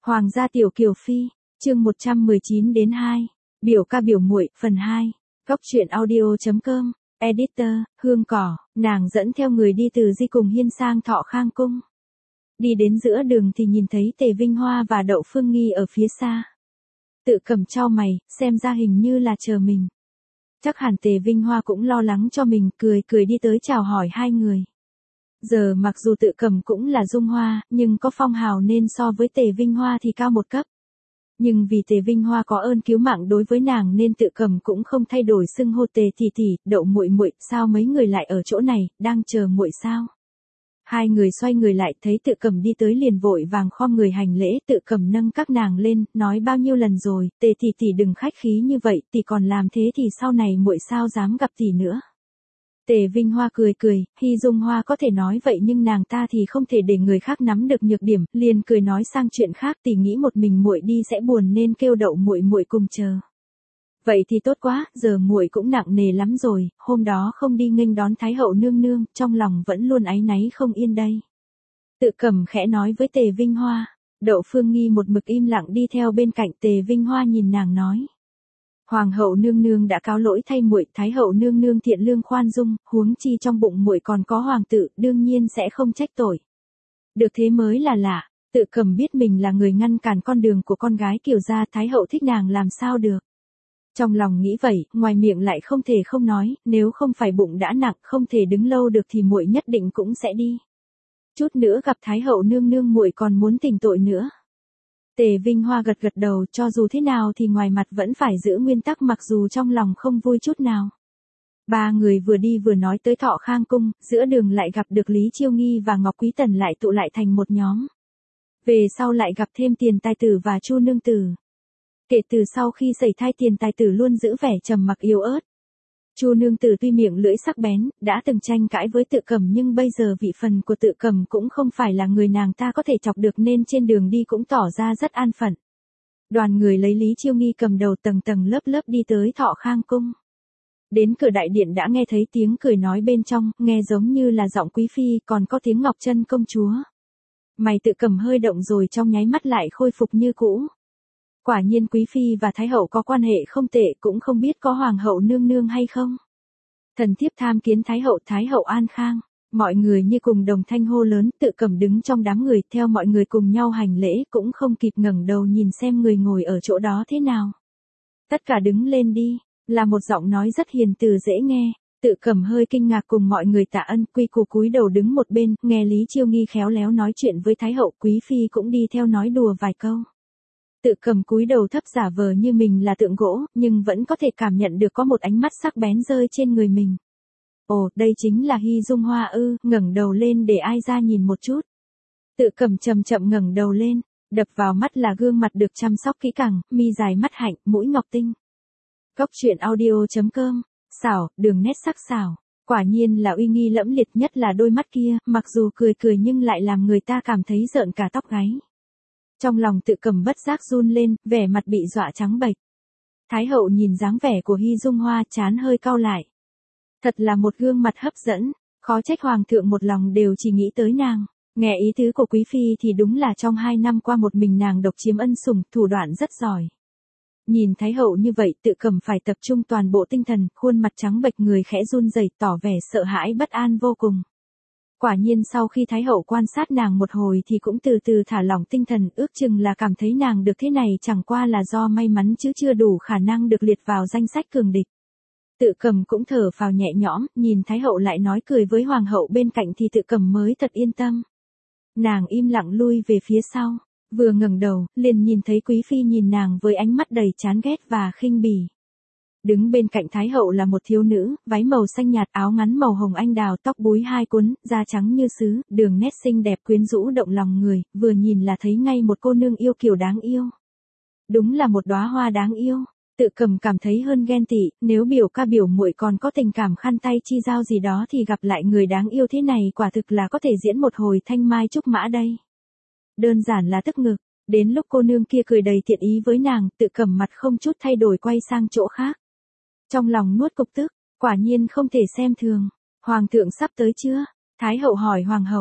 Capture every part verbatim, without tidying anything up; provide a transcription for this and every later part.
Hoàng gia tiểu kiều phi, chương một trăm mười chín đến hai, biểu ca biểu muội, phần hai, góc truyện audio.com, editor, Hương Cỏ, nàng dẫn theo người đi từ Di cùng Hiên sang Thọ Khang Cung. Đi đến giữa đường thì nhìn thấy Tề Vinh Hoa và Đậu Phương Nghi ở phía xa. Tự Cầm chau mày, xem ra hình như là chờ mình. Chắc hẳn Tề Vinh Hoa cũng lo lắng cho mình, cười cười đi tới chào hỏi hai người. Giờ mặc dù Tự Cầm cũng là dung hoa, nhưng có phong hào nên so với Tề Vinh Hoa thì cao một cấp. Nhưng vì Tề Vinh Hoa có ơn cứu mạng đối với nàng nên Tự Cầm cũng không thay đổi xưng hô Tề tỷ tỷ, Đậu muội muội, sao mấy người lại ở chỗ này, đang chờ muội sao? Hai người xoay người lại thấy Tự Cầm đi tới liền vội vàng khom người hành lễ, Tự Cầm nâng các nàng lên, nói bao nhiêu lần rồi, Tề tỷ tỷ đừng khách khí như vậy, tỷ còn làm thế thì sau này muội sao dám gặp tỷ nữa. Tề Vinh Hoa cười cười, Hy Dung Hoa có thể nói vậy nhưng nàng ta thì không thể để người khác nắm được nhược điểm, liền cười nói sang chuyện khác, tỷ nghĩ một mình muội đi sẽ buồn nên kêu Đậu muội muội cùng chờ. Vậy thì tốt quá, giờ muội cũng nặng nề lắm rồi, hôm đó không đi nghênh đón Thái hậu nương nương, trong lòng vẫn luôn áy náy không yên đây. Tự Cầm khẽ nói với Tề Vinh Hoa, Đậu Phương Nghi một mực im lặng đi theo bên cạnh. Tề Vinh Hoa nhìn nàng nói. Hoàng hậu nương nương đã cáo lỗi thay muội, Thái hậu nương nương thiện lương khoan dung, huống chi trong bụng muội còn có hoàng tử, đương nhiên sẽ không trách tội. Được thế mới là lạ. Tự Cầm biết mình là người ngăn cản con đường của con gái Kiều gia, Thái hậu thích nàng làm sao được. Trong lòng nghĩ vậy, ngoài miệng lại không thể không nói, nếu không phải bụng đã nặng, không thể đứng lâu được thì muội nhất định cũng sẽ đi. Chút nữa gặp Thái hậu nương nương muội còn muốn tỉnh tội nữa. Tề Vinh Hoa gật gật đầu, cho dù thế nào thì ngoài mặt vẫn phải giữ nguyên tắc mặc dù trong lòng không vui chút nào. Ba người vừa đi vừa nói tới Thọ Khang Cung, giữa đường lại gặp được Lý Chiêu Nghi và Ngọc Quý Tần lại tụ lại thành một nhóm. Về sau lại gặp thêm Tiền Tài Tử và Chu Nương Tử. Kể từ sau khi sẩy thai Tiền Tài Tử luôn giữ vẻ trầm mặc yếu ớt. Chu Nương Tử tuy miệng lưỡi sắc bén, đã từng tranh cãi với Tự Cầm nhưng bây giờ vị phần của Tự Cầm cũng không phải là người nàng ta có thể chọc được nên trên đường đi cũng tỏ ra rất an phận. Đoàn người lấy Lý Chiêu Nghi cầm đầu tầng tầng lớp lớp đi tới Thọ Khang Cung. Đến cửa đại điện đã nghe thấy tiếng cười nói bên trong, nghe giống như là giọng quý phi, còn có tiếng Ngọc Trân công chúa. Mày Tự Cầm hơi động rồi trong nháy mắt lại khôi phục như cũ. Quả nhiên quý phi và thái hậu có quan hệ không tệ, cũng không biết có hoàng hậu nương nương hay không. Thần thiếp tham kiến thái hậu, thái hậu an khang. Mọi người như cùng đồng thanh hô lớn. Tự Cầm đứng trong đám người theo mọi người cùng nhau hành lễ, cũng không kịp ngẩng đầu nhìn xem người ngồi ở chỗ đó thế nào. Tất cả đứng lên đi, là một giọng nói rất hiền từ dễ nghe. Tự Cầm hơi kinh ngạc cùng mọi người tạ ân, quy củ cúi đầu đứng một bên, nghe Lý Chiêu Nghi khéo léo nói chuyện với thái hậu, quý phi cũng đi theo nói đùa vài câu. Tự Cầm cúi đầu thấp giả vờ như mình là tượng gỗ, nhưng vẫn có thể cảm nhận được có một ánh mắt sắc bén rơi trên người mình. Ồ, đây chính là Hy Dung Hoa ư, ngẩng đầu lên để ai ra nhìn một chút. Tự Cầm chậm chậm ngẩng đầu lên, đập vào mắt là gương mặt được chăm sóc kỹ càng, mi dài mắt hạnh, mũi ngọc tinh. Góc truyện audio.com, xảo, đường nét sắc sảo, quả nhiên là uy nghi lẫm liệt, nhất là đôi mắt kia, mặc dù cười cười nhưng lại làm người ta cảm thấy rợn cả tóc gáy. Trong lòng Tự Cầm bất giác run lên, vẻ mặt bị dọa trắng bệch. Thái hậu nhìn dáng vẻ của Hy Dung Hoa, trán hơi cau lại. Thật là một gương mặt hấp dẫn, khó trách hoàng thượng một lòng đều chỉ nghĩ tới nàng. Nghe ý tứ của quý phi thì đúng là trong hai năm qua một mình nàng độc chiếm ân sủng, thủ đoạn rất giỏi. Nhìn thái hậu như vậy, Tự Cầm phải tập trung toàn bộ tinh thần, khuôn mặt trắng bệch, người khẽ run rẩy, tỏ vẻ sợ hãi bất an vô cùng. Quả nhiên sau khi thái hậu quan sát nàng một hồi thì cũng từ từ thả lỏng tinh thần, ước chừng là cảm thấy nàng được thế này chẳng qua là do may mắn chứ chưa đủ khả năng được liệt vào danh sách cường địch. Tự Cầm cũng thở phào nhẹ nhõm, nhìn thái hậu lại nói cười với hoàng hậu bên cạnh thì Tự Cầm mới thật yên tâm. Nàng im lặng lui về phía sau, vừa ngẩng đầu, liền nhìn thấy quý phi nhìn nàng với ánh mắt đầy chán ghét và khinh bỉ. Đứng bên cạnh thái hậu là một thiếu nữ, váy màu xanh nhạt, áo ngắn màu hồng anh đào, tóc búi hai cuốn, da trắng như sứ, đường nét xinh đẹp quyến rũ động lòng người, vừa nhìn là thấy ngay một cô nương yêu kiều đáng yêu. Đúng là một đóa hoa đáng yêu. Tự Cầm cảm thấy hơn ghen tị, nếu biểu ca biểu muội còn có tình cảm khăn tay chi giao gì đó thì gặp lại người đáng yêu thế này quả thực là có thể diễn một hồi thanh mai trúc mã đây. Đơn giản là tức ngực, đến lúc cô nương kia cười đầy thiện ý với nàng, Tự Cầm mặt không chút thay đổi quay sang chỗ khác. Trong lòng nuốt cục tức, quả nhiên không thể xem thường. Hoàng thượng sắp tới chưa? Thái hậu hỏi hoàng hậu.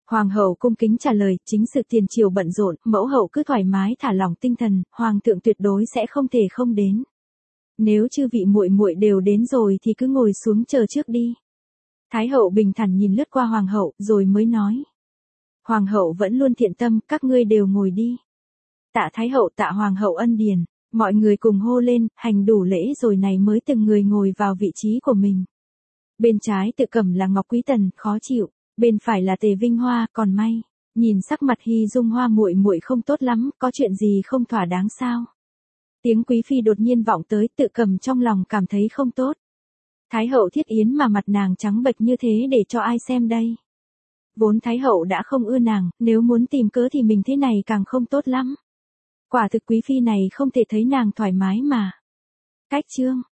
Hoàng hậu cung kính trả lời, chính sự tiền triều bận rộn, mẫu hậu cứ thoải mái thả lỏng tinh thần, hoàng thượng tuyệt đối sẽ không thể không đến. Nếu chư vị muội muội đều đến rồi thì cứ ngồi xuống chờ trước đi. Thái hậu bình thản nhìn lướt qua hoàng hậu, rồi mới nói. Hoàng hậu vẫn luôn thiện tâm, các ngươi đều ngồi đi. Tạ thái hậu, tạ hoàng hậu ân điển, mọi người cùng hô lên, hành đủ lễ rồi này mới từng người ngồi vào vị trí của mình. Bên trái Tự Cẩm là Ngọc Quý Tần, khó chịu, bên phải là Tề Vinh Hoa, còn may, nhìn sắc mặt Hy Dung Hoa muội muội không tốt lắm, có chuyện gì không thỏa đáng sao? Tiếng quý phi đột nhiên vọng tới, Tự Cẩm trong lòng cảm thấy không tốt. Thái hậu Thiết Yến mà mặt nàng trắng bệch như thế để cho ai xem đây? Vốn Thái hậu đã không ưa nàng, nếu muốn tìm cớ thì mình thế này càng không tốt lắm. Quả thực quý phi này không thể thấy nàng thoải mái mà. Cách chương